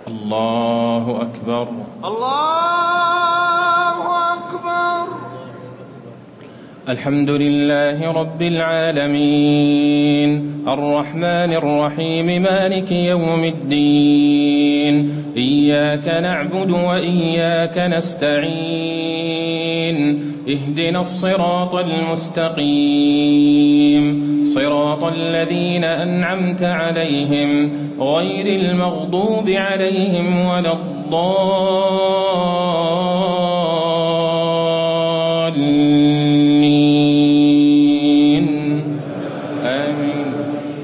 الله أكبر. الله أكبر. الحمد لله رب العالمين الرحمن الرحيم مالك يوم الدين إياك نعبد وإياك نستعين اهدنا الصراط المستقيم صراط الذين أنعمت عليهم غير المغضوب عليهم ولا الضالين آمين.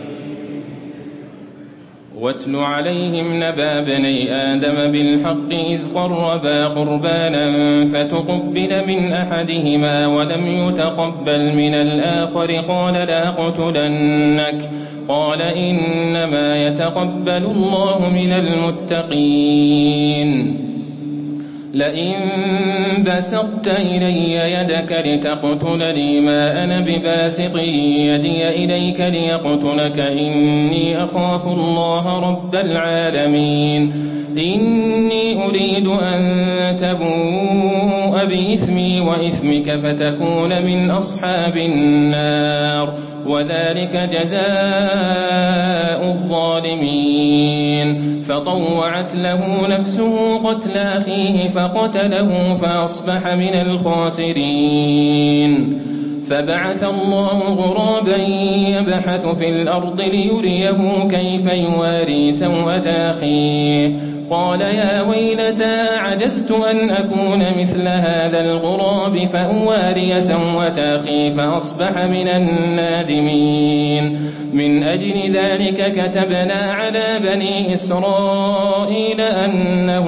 واتل عليهم نبأ بني آدم بالحق إذ قربا قربانا فتقبل من أحدهما ولم يتقبل من الآخر قال لأقتلنك قال إنما يتقبل الله من المتقين لئن بسطت إلي يدك لتقتلني ما أنا بباسط يدي إليك ليقتلك إني أخاف الله رب العالمين إني أريد أن تبوء بإثمي وإثمك فتكون من أصحاب النار وذلك جزاء الظالمين فطوعت له نفسه قتل أخيه فقتله فأصبح من الخاسرين فبعث الله غرابا يبحث في الأرض ليريه كيف يواري سوءة أخيه قال يا ويلتى عجزت أن أكون مثل هذا الغراب فأواري سوءة أخي فأصبح من النادمين من أجل ذلك كتبنا على بني إسرائيل أنه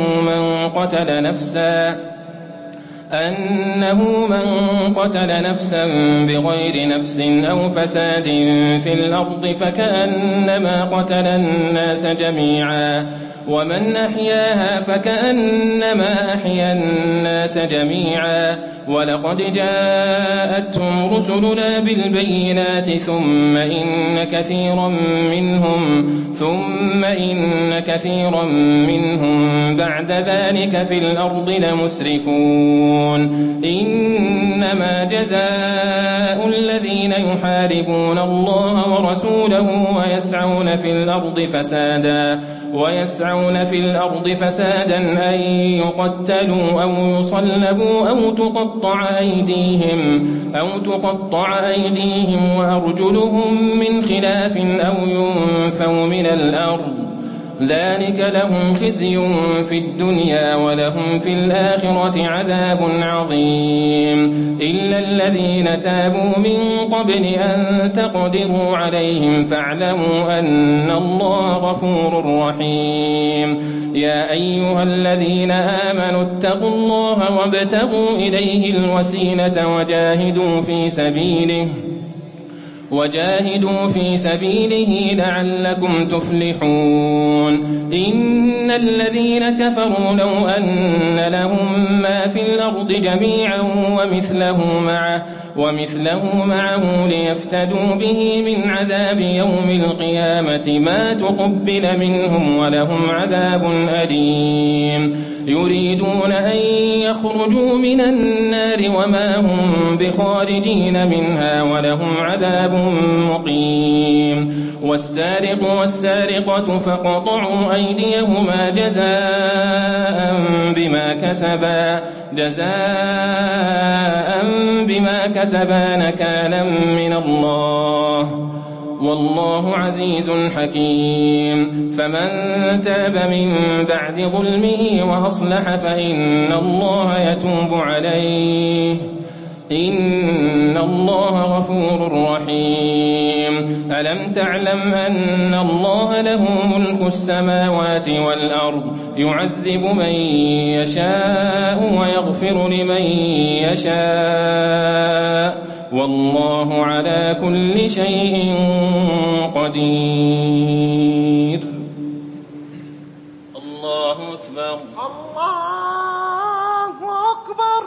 من قتل نفسا بغير نفس أو فساد في الأرض فكأنما قتل الناس جميعا ومن أحياها فكأنما أحيا الناس جميعا ولقد جاءتهم رسلنا بالبينات ثم إن كثيرا منهم بعد ذلك في الأرض لمسرفون إنما جزاء الذين يحاربون الله ورسوله ويسعون في الأرض فسادا أن يقتلوا أو يصلبوا أو تقطع أيديهم وأرجلهم من خلاف أو ينفوا من الأرض ذلك لهم خزي في الدنيا ولهم في الآخرة عذاب عظيم إلا الذين تابوا من قبل أن تقدروا عليهم فاعلموا أن الله غفور رحيم يا أيها الذين آمنوا اتقوا الله وابتغوا إليه الوسيلة وجاهدوا في سبيله لعلكم تفلحون إن الذين كفروا لو أن لهم ما في الأرض جميعا ومثله معه ليفتدوا به من عذاب يوم القيامة ما تقبل منهم ولهم عذاب أليم يريدون أن يخرجوا من النار وما هم بخارجين منها ولهم عذاب مقيم والسارق والسارقة فاقطعوا أيديهما جزاء بما كسبا نكالا من الله والله عزيز حكيم فمن تاب من بعد ظلمه وأصلح فإن الله يتوب عليه إن الله غفور رحيم ألم تعلم أن الله له ملك السماوات والأرض يعذب من يشاء ويغفر لمن يشاء والله على كل شيء قدير. الله أكبر. الله أكبر.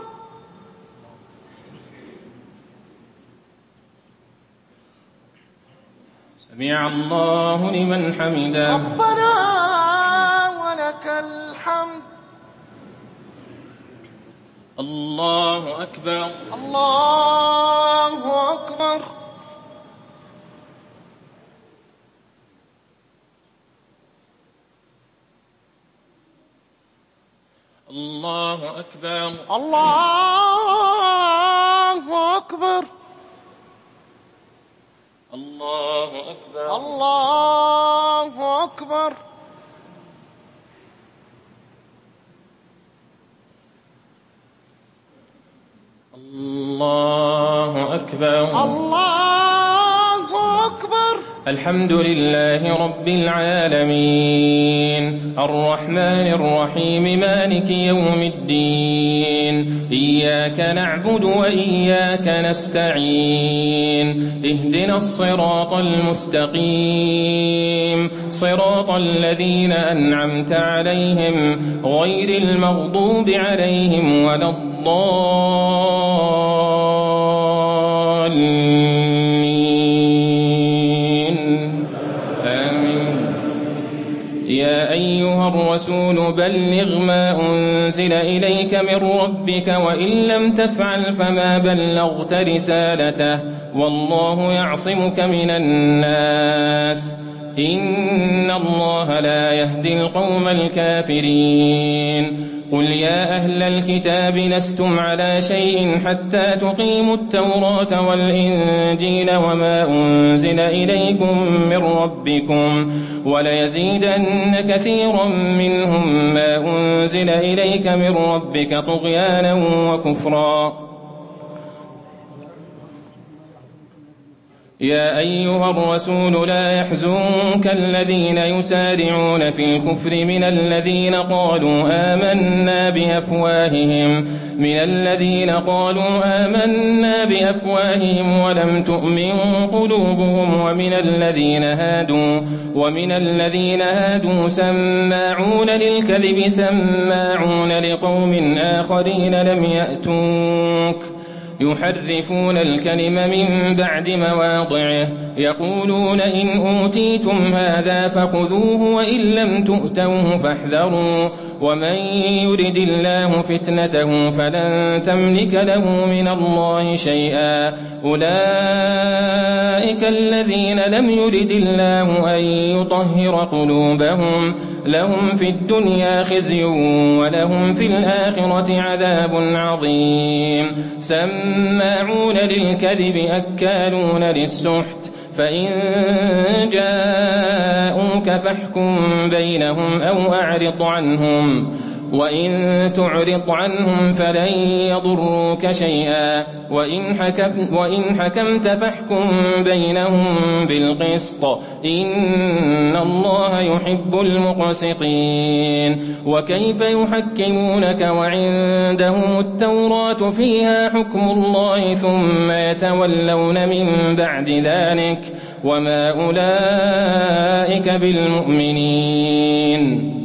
سمع الله لمن حمده. ربنا ولك ولك الحمد. الله أكبر. الله أكبر. الله أكبر. الله أكبر. الله أكبر. الله أكبر. الله أكبر. الله أكبر. الحمد لله رب العالمين الرحمن الرحيم مالك يوم الدين إياك نعبد وإياك نستعين اهدنا الصراط المستقيم صراط الذين أنعمت عليهم غير المغضوب عليهم ولا الضالين. آمين. يا أيها الرسول بلغ ما أنزل إليك من ربك وإن لم تفعل فما بلغت رسالته والله يعصمك من الناس إن الله لا يهدي القوم الكافرين. قل يا أهل الكتاب لستم على شيء حتى تقيموا التوراة والإنجيل وما أنزل إليكم من ربكم وليزيدن كثيرا منهم ما أنزل إليك من ربك طغيانا وكفرا. يا أيها الرسول لا يحزنك الذين يسارعون في الكفر من الذين قالوا آمنا بأفواههم ولم تؤمن قلوبهم ومن الذين هادوا سماعون للكذب سماعون لقوم آخرين لم يأتوك يحرفون الكلم من بعد مواضعه يقولون إن أوتيتم هذا فخذوه وإن لم تؤتوه فاحذروا ومن يرد الله فتنته فلن تملك له من الله شيئا. أولئك الذين لم يرد الله أن يطهر قلوبهم لهم في الدنيا خزي ولهم في الآخرة عذاب عظيم. سماعون للكذب أكالون للسحت فإن جاءوك فاحكم بينهم أو أعرض عنهم وإن تعرض عنهم فلن يضروك شيئا وإن حكمت فاحكم بينهم بالقسط إن الله يحب المقسطين. وكيف يحكمونك وعندهم التوراة فيها حكم الله ثم يتولون من بعد ذلك وما أولئك بالمؤمنين.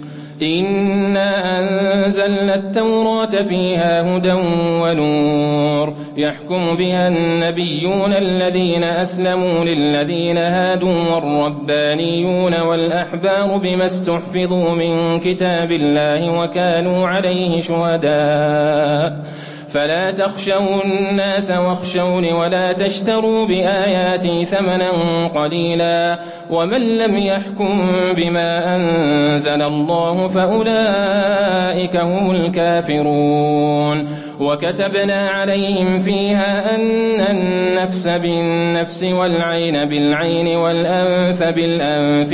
إنا أنزلنا التوراة فيها هدى ونور يحكم بها النبيون الذين أسلموا للذين هادوا والربانيون والأحبار بما استحفظوا من كتاب الله وكانوا عليه شهداء فلا تخشوا الناس واخشوني ولا تشتروا بآياتي ثمنا قليلا ومن لم يحكم بما أنزل الله فأولئك هم الكافرون. وكتبنا عليهم فيها أن النفس بالنفس والعين بالعين والأنف بالأنف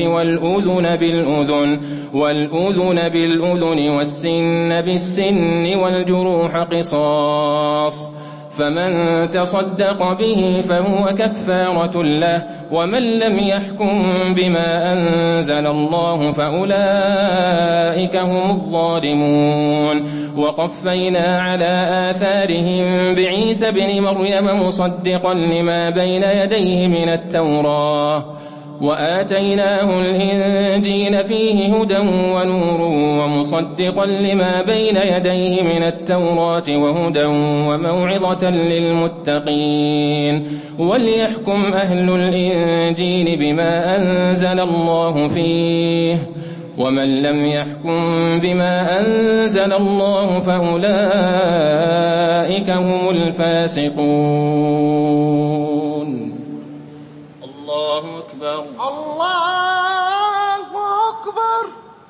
والأذن بالأذن والسن بالسن والجروح قصاص فمن تصدق به فهو كفارة له ومن لم يحكم بما أنزل الله فأولئك هم الظالمون. وقفينا على آثارهم بعيسى بن مريم مصدقا لما بين يديه من التوراة وآتيناه الإنجيل فيه هدى ونور ومصدقا لما بين يديه من التوراة وهدى وموعظة للمتقين وليحكم أهل الإنجيل بما أنزل الله فيه ومن لم يحكم بما أنزل الله فأولئك هم الفاسقون. الله أكبر. الله أكبر.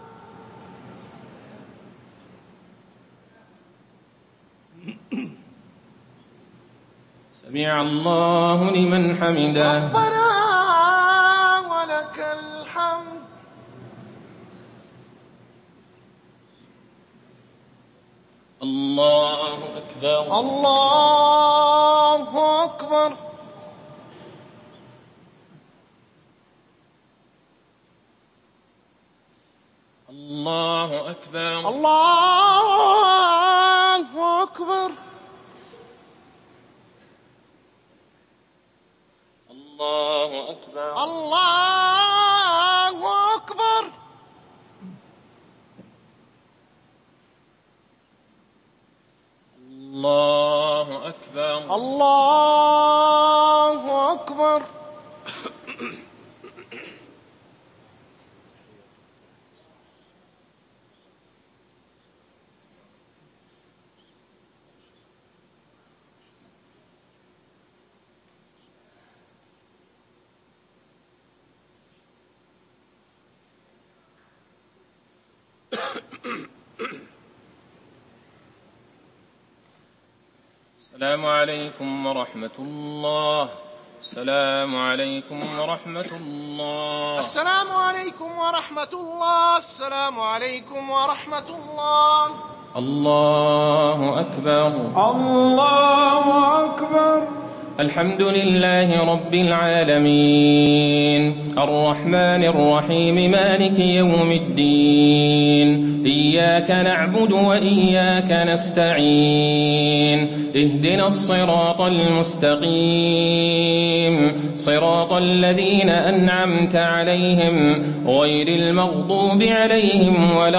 سمع الله لمن حمده. ربنا ولك الحمد. الله أكبر. الله أكبر. الله أكبر. الله أكبر. الله أكبر. الله أكبر. الله أكبر. الله أكبر. السلام عليكم ورحمة الله. السلام عليكم ورحمة الله. السلام عليكم ورحمة الله. السلام عليكم ورحمة الله. الله أكبر. الله أكبر. الحمد لله رب العالمين الرحمن الرحيم مالك يوم الدين إياك نعبد وإياك نستعين اهدنا الصراط المستقيم صراط الذين أنعمت عليهم غير المغضوب عليهم ولا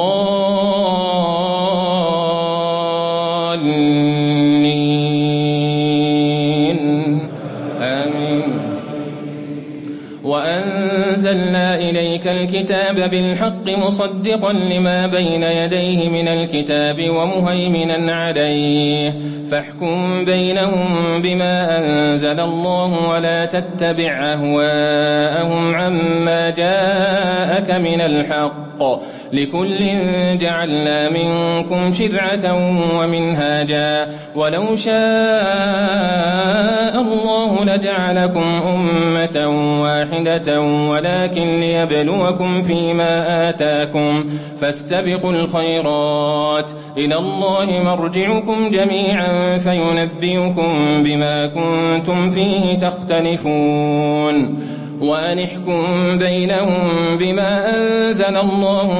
الضالين. وأنزلنا إليك الكتاب بالحق مصدقا لما بين يديه من الكتاب ومهيمنا عليه فاحكم بينهم بما أنزل الله ولا تتبع أهواءهم عما جاءك من الحق لكل جعلنا منكم شرعة ومنهاجا ولو شاء الله لجعلكم أمة واحدة ولكن ليبلوكم فيما آتاكم فاستبقوا الخيرات إلى الله مرجعكم جميعا فينبئكم بما كنتم فيه تختلفون وأن احكم بينهم بما أنزل الله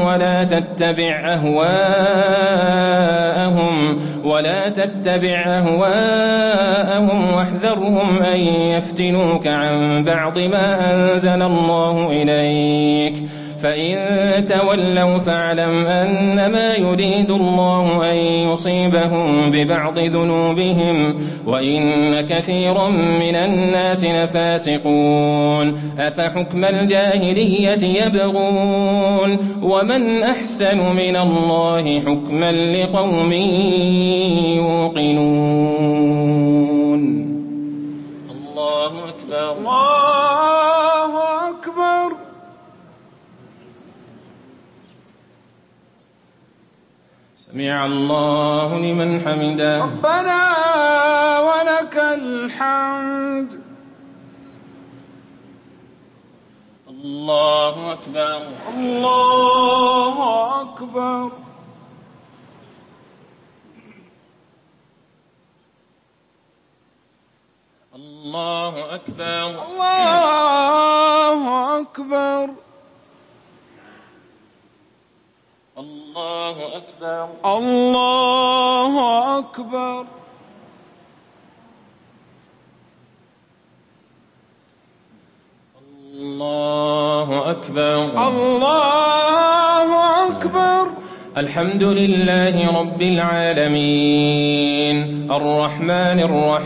ولا تتبع أهواءهم واحذرهم أن يفتنوك عن بعض ما أنزل الله إليك فإن تولوا فاعلم أنما يريد الله أن يصيبهم ببعض ذنوبهم وإن كثيرا من الناس لفاسقون أفحكم الجاهلية يبغون ومن أحسن من الله حكما لقوم يوقنون. الله أكبر. الله أكبر. سمع الله لمن حمده. ربنا ولك الحمد. الله أكبر. الله أكبر. الله أكبر. الله أكبر. الله أكبر. الله أكبر. الله أكبر الله أكبر. الحمد لله رب العالمين الرحمن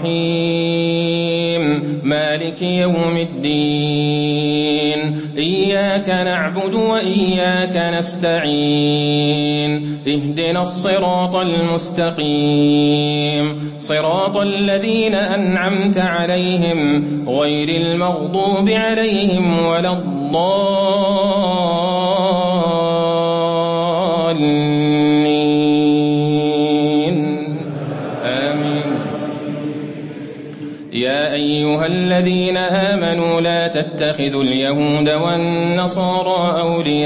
الرحيم مالك يوم الدين إياك نعبد وإياك نستعين اهدنا الصراط المستقيم صراط الذين أنعمت عليهم غير المغضوب عليهم ولا آمين. يا أيها الذين آمنوا لا تتخذوا اليهود والنصارى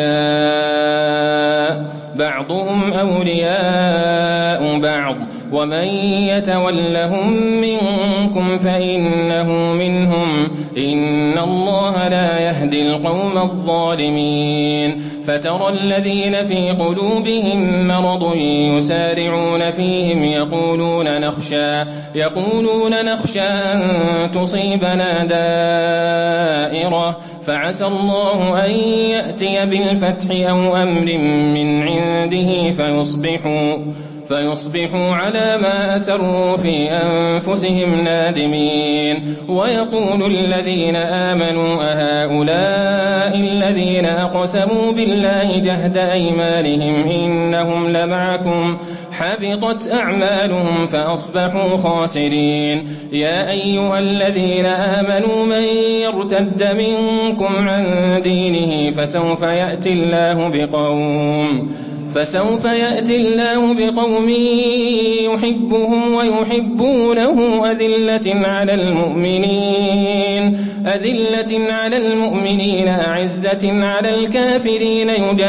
أولياء بعضهم أولياء بعض ومن يتولهم منكم فإنه منهم إن الله لا يهدي القوم الظالمين. فترى الذين في قلوبهم مرض يسارعون فيهم يقولون نخشى أن تصيبنا دائرة فعسى الله أن يأتي بالفتح أو أمر من عنده فيصبحوا على ما أسروا في أنفسهم نادمين. ويقول الذين آمنوا أهؤلاء الذين أقسموا بالله جهد أيمانهم إنهم لمعكم حبطت أعمالهم فأصبحوا خاسرين. يا أيها الذين آمنوا من يرتد منكم عن دينه فسوف يأتي الله بقوم يحبهم ويحبونه أذلة على المؤمنين أعزة على الكافرين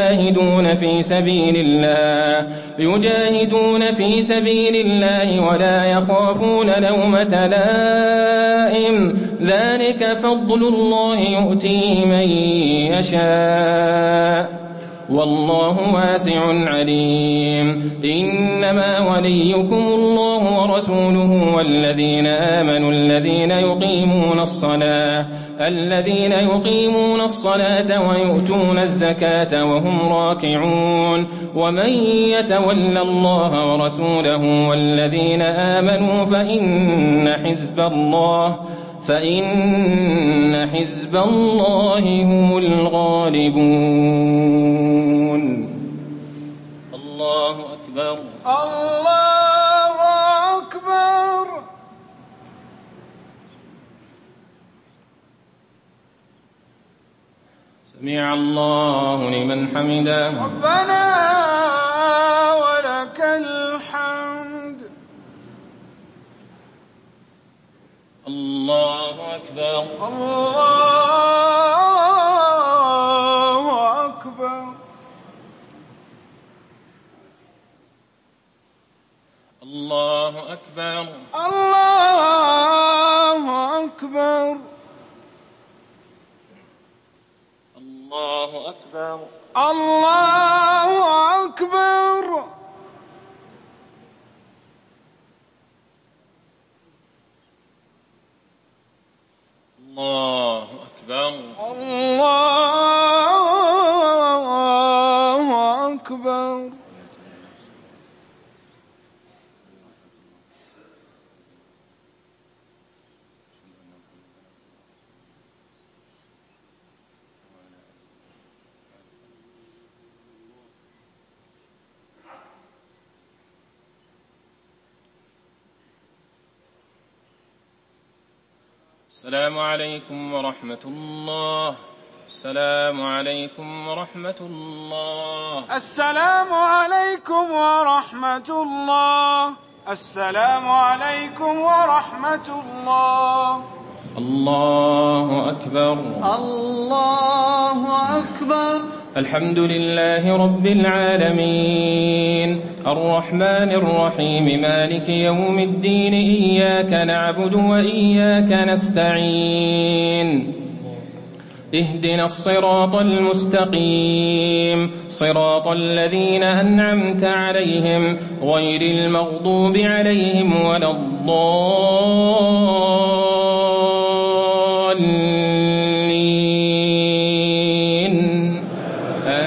يجاهدون في سبيل الله ولا يخافون لومة لائم ذلك فضل الله يؤتيه من يشاء والله واسع عليم. إنما وليكم الله ورسوله والذين آمنوا الذين يقيمون الصلاة ويؤتون الزكاة وهم راكعون. ومن يتول الله ورسوله والذين آمنوا فإن حزب الله هم الغالبون. الله أكبر الله أكبر. سمع الله لمن حمده ربنا ولك الحمد. الله أكبر الله أكبر. الله أكبر الله أكبر. الله أكبر الله أكبر. الله أكبر الله أكبر. السلام عليكم ورحمة الله. السلام عليكم ورحمة الله. السلام عليكم ورحمة الله. السلام عليكم ورحمة الله. الله أكبر الله أكبر. الحمد لله رب العالمين الرحمن الرحيم مالك يوم الدين إياك نعبد وإياك نستعين اهدنا الصراط المستقيم صراط الذين أنعمت عليهم غير المغضوب عليهم ولا الضالين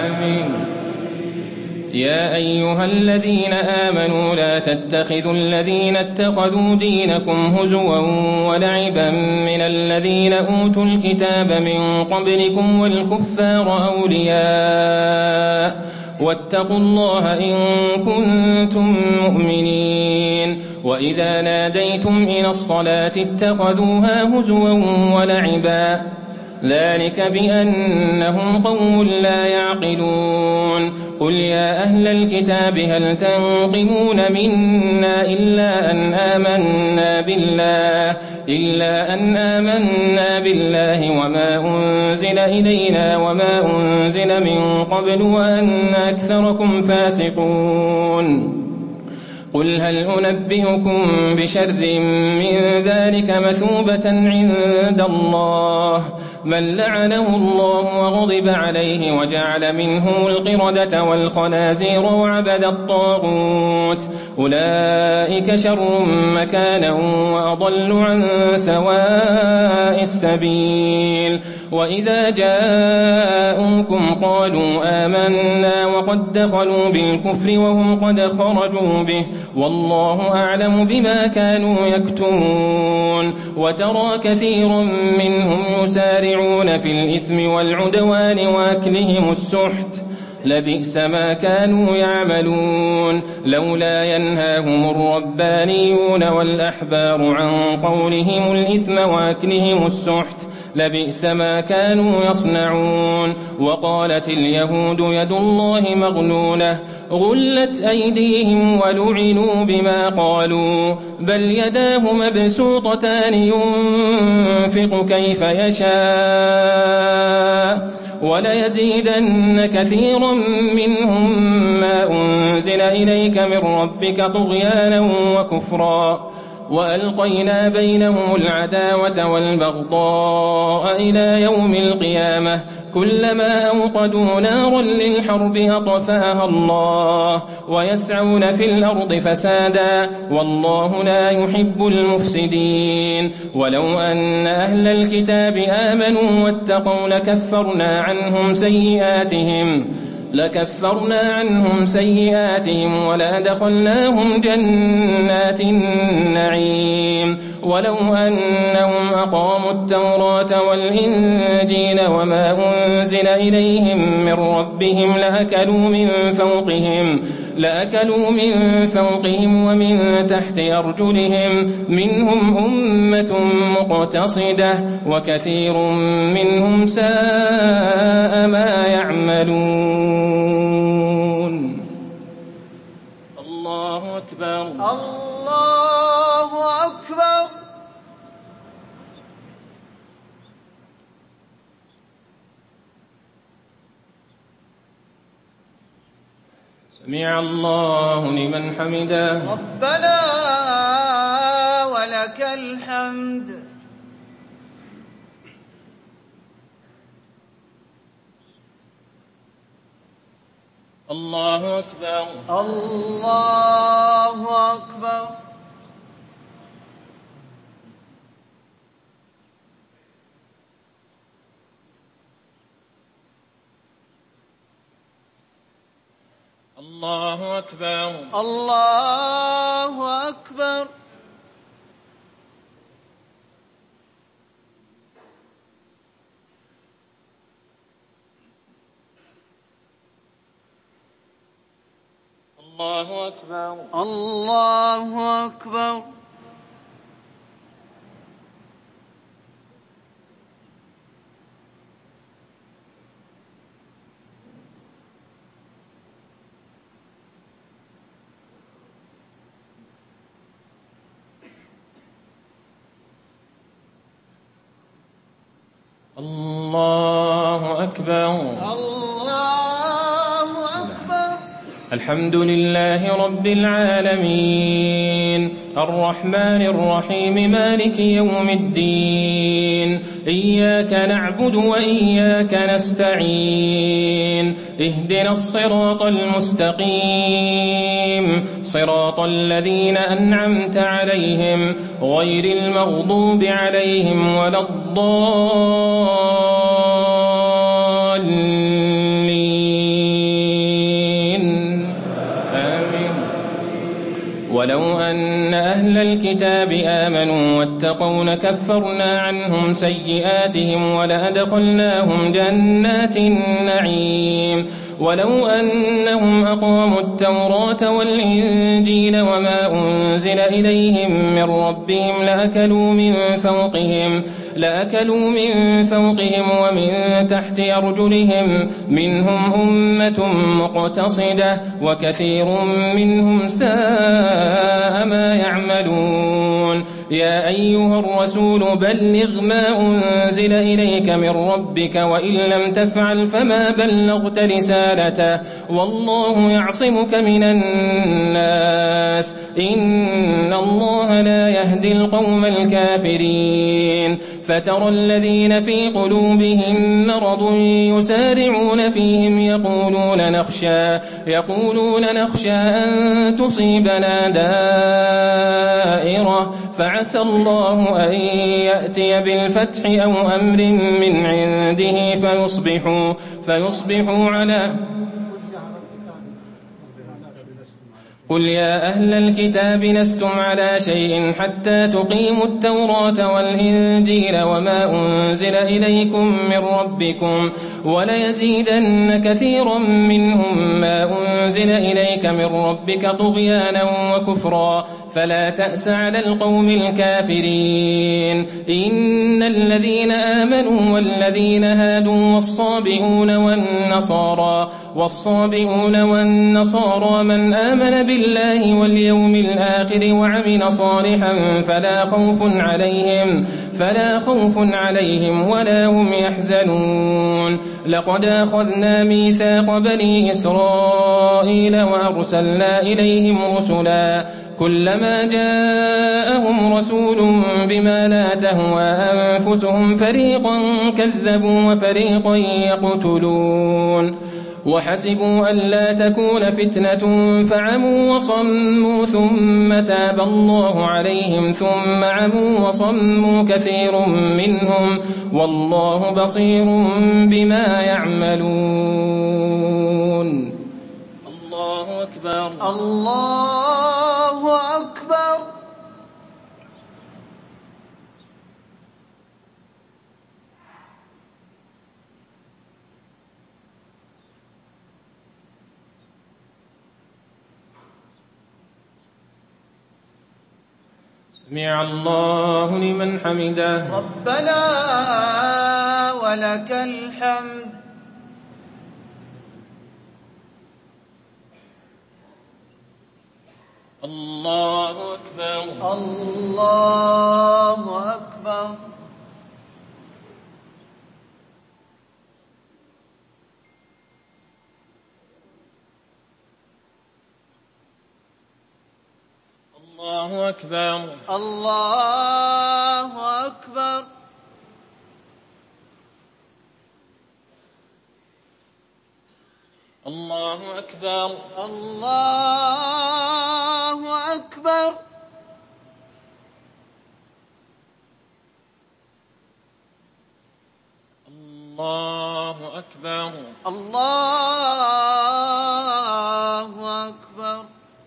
العالمين. يا أيها الذين آمنوا لا تتخذوا الذين اتخذوا دينكم هزوا ولعبا من الذين أوتوا الكتاب من قبلكم والكفار أولياء واتقوا الله إن كنتم مؤمنين. وإذا ناديتم إلى الصلاة اتخذوها هزوا ولعبا ذلك بأنهم قوم لا يعقلون. قل يا أهل الكتاب هل تنقمون منا إلا أن آمنا بالله وما أنزل إلينا وما أنزل من قبل وأن أكثركم فاسقون. قل هل أنبئكم بشر من ذلك مثوبة عند الله من لعنه الله وغضب عليه وجعل منهم القردة والخنازير وعبد الطاغوت أولئك شر مكانا وأضل عن سواء السبيل. وإذا جاءوكم قالوا آمنا وقد دخلوا بالكفر وهم قد خرجوا به والله أعلم بما كانوا يكتمون. وترى كثيرا منهم يسارعون في الإثم والعدوان وأكلهم السحت لبئس ما كانوا يعملون. لولا ينهاهم الربانيون والأحبار عن قولهم الإثم وأكلهم السحت لبئس ما كانوا يصنعون. وقالت اليهود يد الله مغلولة غلت أيديهم ولعنوا بما قالوا بل يداه مبسوطتان ينفق كيف يشاء وليزيدن كثيرا منهم ما أنزل إليك من ربك طغيانا وكفرا. وألقينا بينهم العداوة والبغضاء إلى يوم القيامة كلما أوقدوا نارا للحرب أطفاها الله ويسعون في الأرض فسادا والله لا يحب المفسدين. ولو أن أهل الكتاب آمنوا واتقوا لكفرنا عنهم سيئاتهم ولأدخلناهم جنات النعيم. ولو أنهم أقاموا التوراة والإنجيل وما أنزل إليهم من ربهم لأكلوا من فوقهم ومن تحت أرجلهم منهم أمة مقتصدة وكثير منهم ساء ما يعملون. الله أكبر الله أكبر. سمع الله لمن حمده ربنا ولك الحمد. الله أكبر الله أكبر. الله أكبر الله أكبر. الله أكبر الله أكبر. الله أكبر الله أكبر. الحمد لله رب العالمين الرحمن الرحيم مالك يوم الدين إياك نعبد وإياك نستعين اهدنا الصراط المستقيم صراط الذين أنعمت عليهم غير المغضوب عليهم ولا الضالين ولو أن أهل الكتاب آمنوا واتقوا لكفرنا عنهم سيئاتهم ولأدخلناهم جنات النعيم ولو أنهم أقاموا التوراة والإنجيل وما أنزل إليهم من ربهم لأكلوا من فوقهم ومن تحت أرجلهم منهم أمة مقتصدة وكثير منهم ساء ما يعملون يا أيها الرسول بلغ ما أنزل إليك من ربك وإن لم تفعل فما بلغت رسالته والله يعصمك من الناس إن الله لا يهدي القوم الكافرين فترى الذين في قلوبهم مرض يسارعون فيهم يقولون نخشى أن تصيبنا دائرة فعسى الله أن يأتي بالفتح أو أمر من عنده فيصبحوا على قل يا أهل الكتاب لستم على شيء حتى تقيموا التوراة والإنجيل وما أنزل إليكم من ربكم وليزيدن كثيرا منهم ما أنزل إليك من ربك طغيانا وكفرا فلا تأس على القوم الكافرين إن الذين آمنوا والذين هادوا والصابئون والنصارى من آمن بالله واليوم الآخر وعمل صالحا فلا خوف عليهم ولا هم يحزنون لقد أخذنا ميثاق بني إسرائيل وأرسلنا إليهم رسلا كلما جاءهم رسول بما لا تهوى أنفسهم فريقا كذبوا وفريقا يقتلون وحسبوا ألا تكون فتنة فعموا وصموا ثم تاب الله عليهم ثم عموا وصموا كثير منهم والله بصير بما يعملون الله أكبر الله أكبر سمع الله لمن حمده ربنا ولك الحمد الله أكبر الله أكبر الله أكبر الله أكبر الله أكبر الله أكبر الله أكبر الله أكبر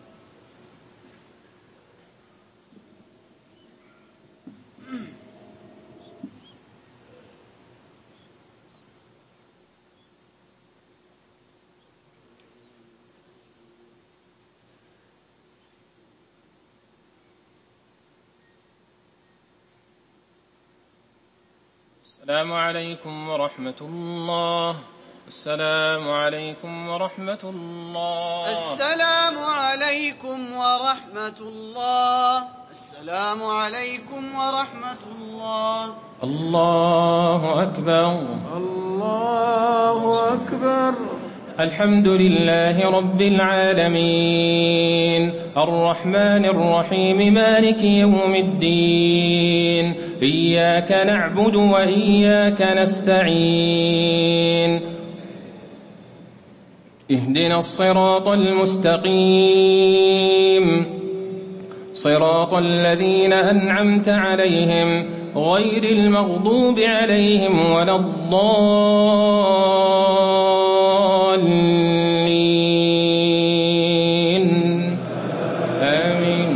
السلام عليكم ورحمة الله السلام عليكم ورحمة الله السلام عليكم ورحمة الله السلام عليكم ورحمة الله الله أكبر الله أكبر الحمد لله رب العالمين الرحمن الرحيم مالك يوم الدين إياك نعبد وإياك نستعين اهدنا الصراط المستقيم صراط الذين أنعمت عليهم غير المغضوب عليهم ولا الضالين آمين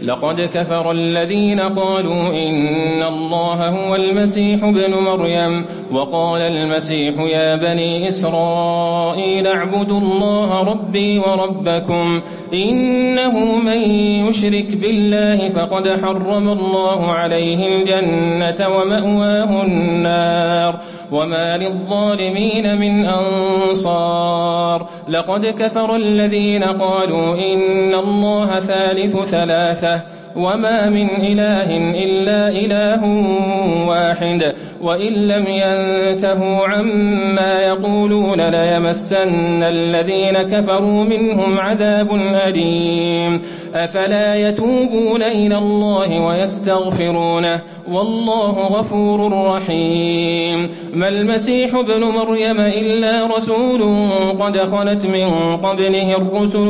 لقد كفر الذين قالوا إن الله هو المسيح ابن مريم وقال المسيح يا بني إسرائيل اعبدوا الله ربي وربكم إنه من يشرك بالله فقد حرم الله عليه الجنة ومأواه النار وما للظالمين من أنصار لقد كفر الذين قالوا إن الله ثالث ثلاثة وما من إله إلا إله واحد وإن لم ينتهوا عما يقولون ليمسن الذين كفروا منهم عذاب أليم أفلا يتوبون إلى الله ويستغفرونه والله غفور رحيم ما المسيح ابن مريم إلا رسول قد خلت من قبله الرسل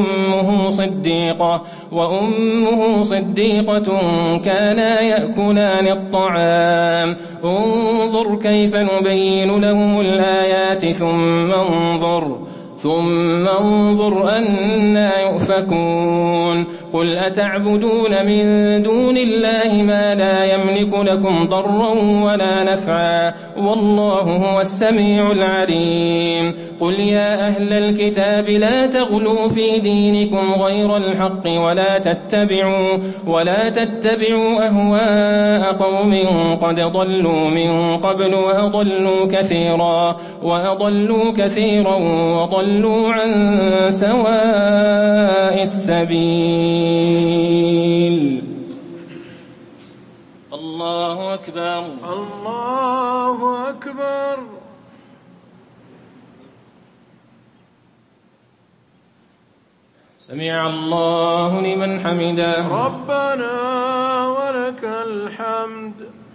وأمه صديقة كانا يأكلان الطعام انظر كيف نبين لهم الآيات ثم انظر أنا يؤفكون قل أتعبدون من دون الله ما لا يملك لكم ضرا ولا نفعا والله هو السميع العليم قل يا أهل الكتاب لا تغلوا في دينكم غير الحق ولا تتبعوا أهواء قوم قد ضلوا من قبل وأضلوا كثيرا وضلوا عن سواء السبيل الله أكبر الله أكبر سمع الله لمن حمده ربنا ولك الحمد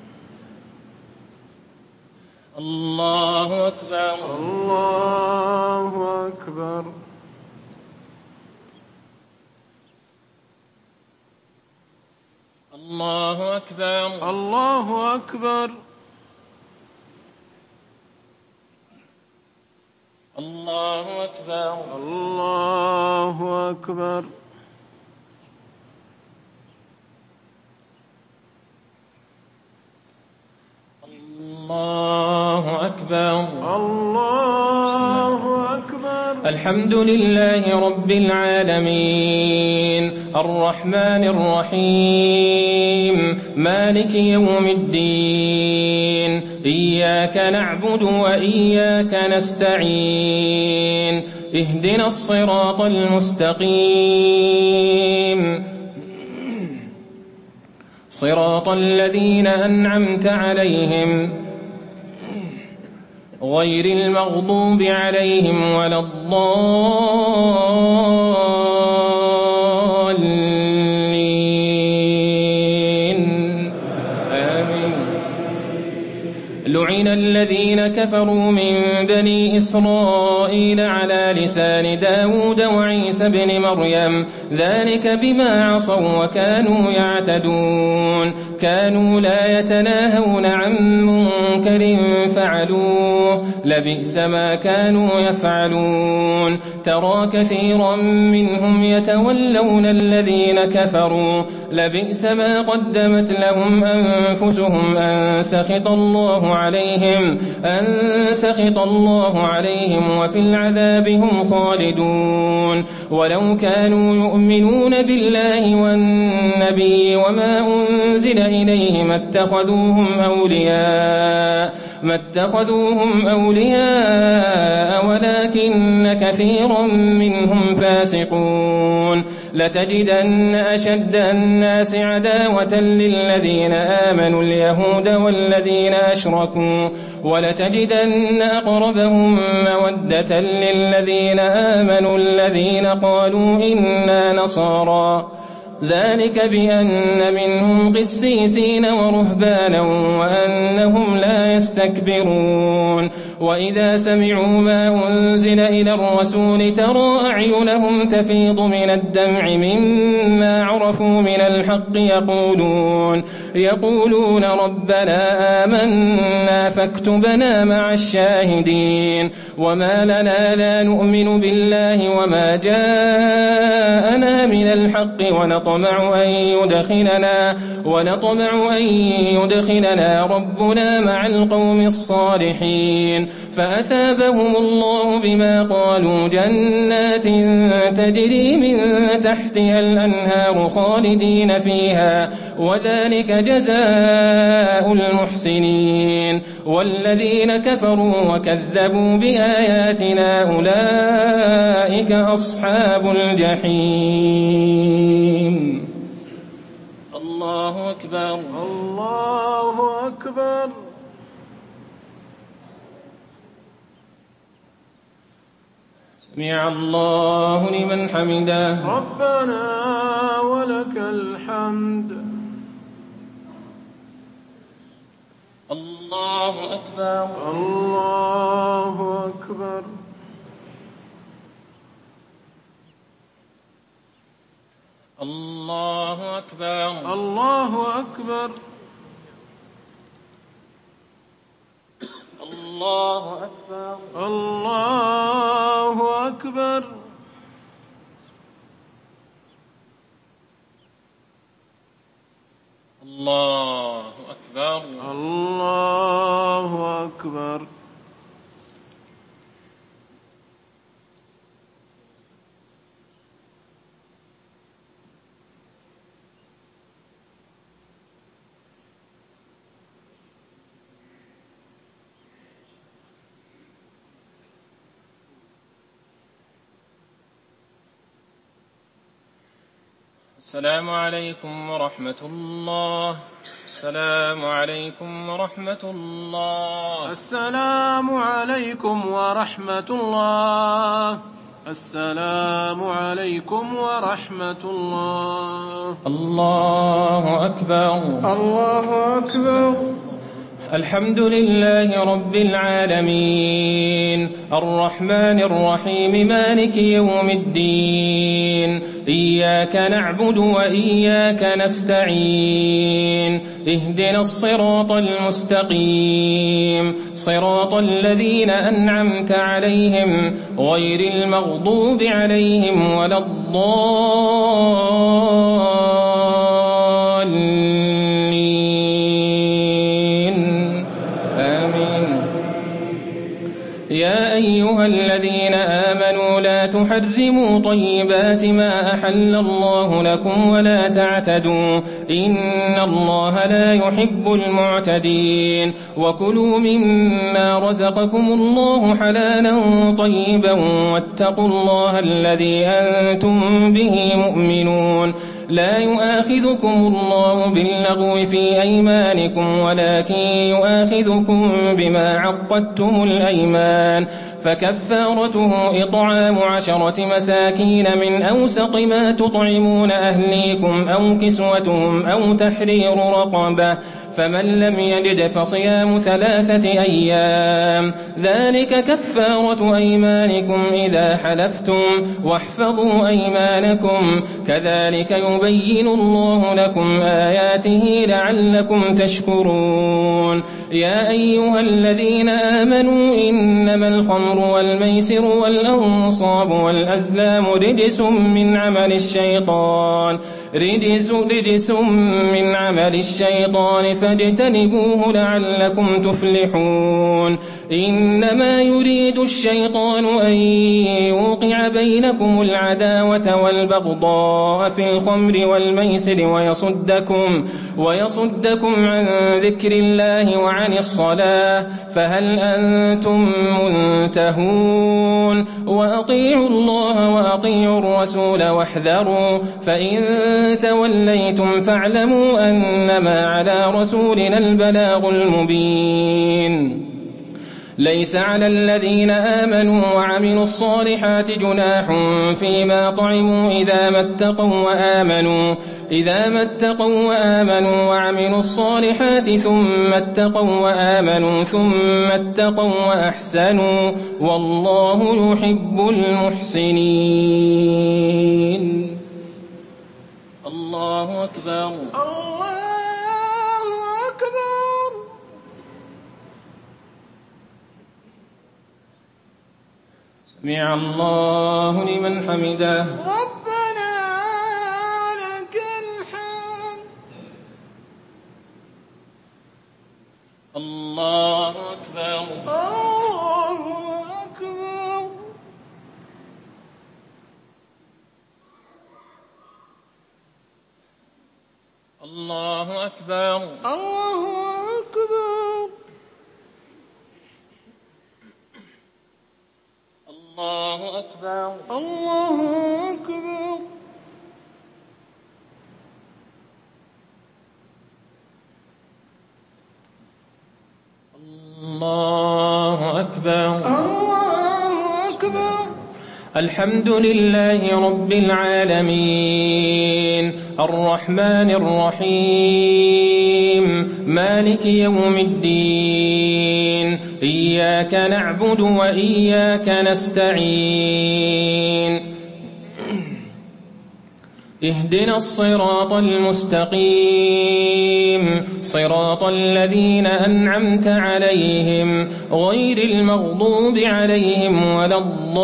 الله أكبر الله أكبر الله أكبر الله أكبر الله أكبر الله أكبر الله أكبر الله أكبر الحمد لله رب العالمين الرحمن الرحيم مالك يوم الدين إياك نعبد وإياك نستعين اهدنا الصراط المستقيم صراط الذين أنعمت عليهم غير المغضوب عليهم ولا الضالين آمين لعن الذين كفروا من بني إسرائيل على لسان داود وعيسى بن مريم ذلك بما عصوا وكانوا يعتدون كانوا لا يتناهون عن منكر فعلوه لبئس ما كانوا يفعلون ترى كثيرا منهم يتولون الذين كفروا لبئس ما قدمت لهم أنفسهم أن سخط الله عليهم وفي العذاب هم خالدون ولو كانوا يؤمنون بالله والنبي وما أنزل إليه ما اتخذوهم أولياء ولكن كثيرا منهم فاسقون لتجدن أشد الناس عداوة للذين آمنوا اليهود والذين أشركوا ولتجدن أقربهم مودة للذين آمنوا الذين قالوا إنا نصارى ذلك بأن منهم قسيسين ورهبانا وأنهم لا يستكبرون وإذا سمعوا ما أنزل إلى الرسول ترى أعينهم تفيض من الدمع مما عرفوا من الحق يقولون ربنا آمنا فاكتبنا مع الشاهدين وما لنا لا نؤمن بالله وما جاءنا من الحق ونطمع أن يدخلنا ربنا مع القوم الصالحين فأثابهم الله بما قالوا جنات تجري من تحتها الأنهار خالدين فيها وذلك جزاء المحسنين والذين كفروا وكذبوا بآياتنا أولئك أصحاب الجحيم. الله أكبر. الله أكبر. سمع الله لمن حمده. ربنا ولك الحمد. الله أكبر. الله أكبر. الله أكبر. الله أكبر. الله أكبر. الله أكبر. الله أكبر. الله أكبر. السلام عليكم ورحمة الله. السلام عليكم ورحمة الله. السلام عليكم ورحمة الله. السلام عليكم ورحمة الله. الله أكبر. الله أكبر. الحمد لله رب العالمين الرحمن الرحيم مالك يوم الدين إياك نعبد وإياك نستعين اهدنا الصراط المستقيم صراط الذين أنعمت عليهم غير المغضوب عليهم ولا يا أيها الذين آمنوا لا تحرموا طيبات ما أحل الله لكم ولا تعتدوا إن الله لا يحب المعتدين وكلوا مما رزقكم الله حلالا طيبا واتقوا الله الذي أنتم به مؤمنون لا يؤاخذكم الله باللغو في أيمانكم ولكن يؤاخذكم بما عقدتم الأيمان فكفارته إطعام 10 مساكين من أوسط ما تطعمون أهليكم أو كسوتهم أو تحرير رقبة فمن لم يجد فصيام 3 أيام ذلك كفارة أيمانكم إذا حلفتم واحفظوا أيمانكم كذلك يبين الله لكم آياته لعلكم تشكرون يا أيها الذين آمنوا إنما الخمر والميسر والأنصاب والأزلام رجس من عمل الشيطان فاجتنبوه لعلكم تفلحون إنما يريد الشيطان أن يوقع بينكم العداوة والبغضاء في الخمر والميسر ويصدكم عن ذكر الله وعن الصلاة فهل أنتم منتهون وأطيعوا الله وأطيعوا الرسول واحذروا فإن توليتم فاعلموا أنما على رسولنا البلاغ المبين ليس على الذين آمنوا وعملوا الصالحات جناح فيما طعموا إذا ما اتقوا وآمنوا وعملوا الصالحات ثم اتقوا وآمنوا ثم اتقوا وأحسنوا والله يحب المحسنين. الله أكبر. الله أكبر. سمع الله لمن حمده. ربنا لك الحمد. الله أكبر. الله أكبر. الله أكبر. الله أكبر. الله أكبر. الله أكبر. الله أكبر. الله أكبر. الحمد لله رب العالمين الرحمن الرحيم مالك يوم الدين إياك نعبد وإياك نستعين اهدنا الصراط المستقيم صراط الذين أنعمت عليهم غير المغضوب عليهم ولا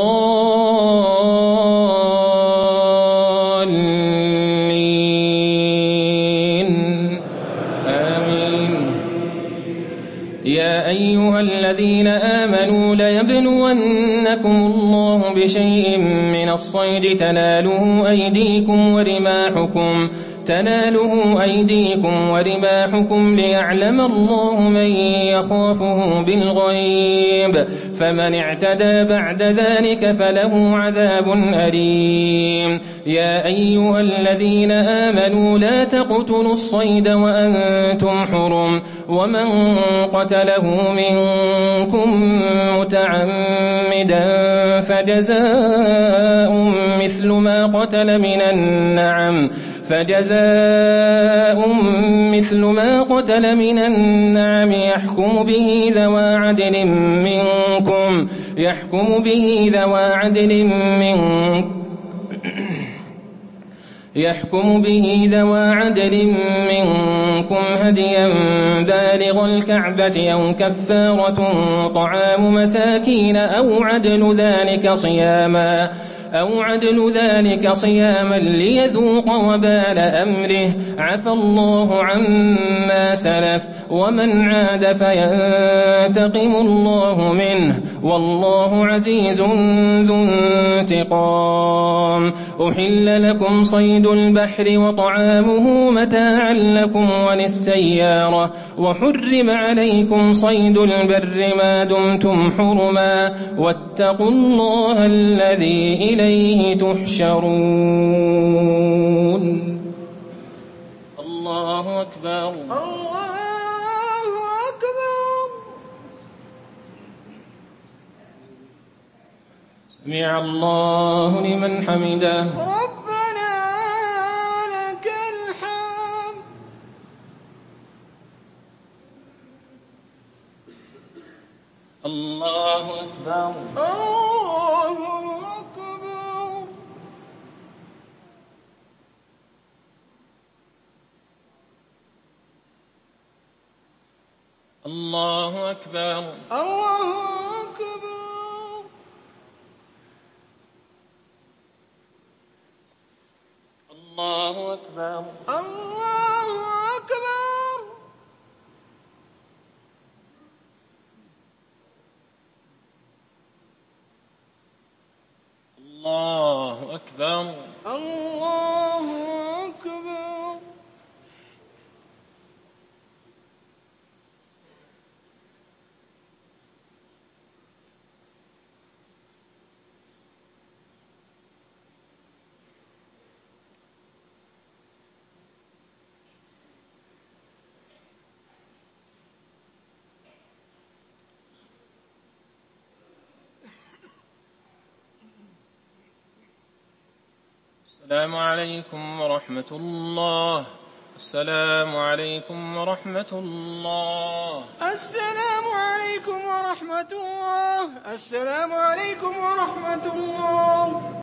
الضالين آمين. يا أيها الذين آمنوا ليبلونكم الله بشيء من الصيد تناله أيديكم ورماحكم ليعلم الله من يخافه بالغيب فمن اعتدى بعد ذلك فله عذاب أليم. يا أيها الذين آمنوا لا تقتلوا الصيد وأنتم حرم ومن قتله منكم متعمدا فجزاء مثل ما قتل من النعم يحكم به ذوى عدل منكم هديا بالغ الكعبة أو كفارة طعام مساكين أو عدل ذلك صياما ليذوق وبال أمره عفى الله عما سلف ومن عاد فينتقم الله منه والله عزيز ذو انتقام. أحل لكم صيد البحر وطعامه متاعا لكم وللسيارة وحرم عليكم صيد البر ما دمتم حرما واتقوا الله الذي إليه تحشرون. الله أكبر. الله أكبر. سمع الله لمن حمده. ربنا لك الحمد. الله أكبر. الله أكبر. الله أكبر. الله أكبر. الله أكبر. الله أكبر. الله أكبر. الله أكبر. السلام عليكم ورحمة الله. السلام عليكم ورحمة الله. السلام عليكم ورحمة الله. السلام عليكم ورحمة الله.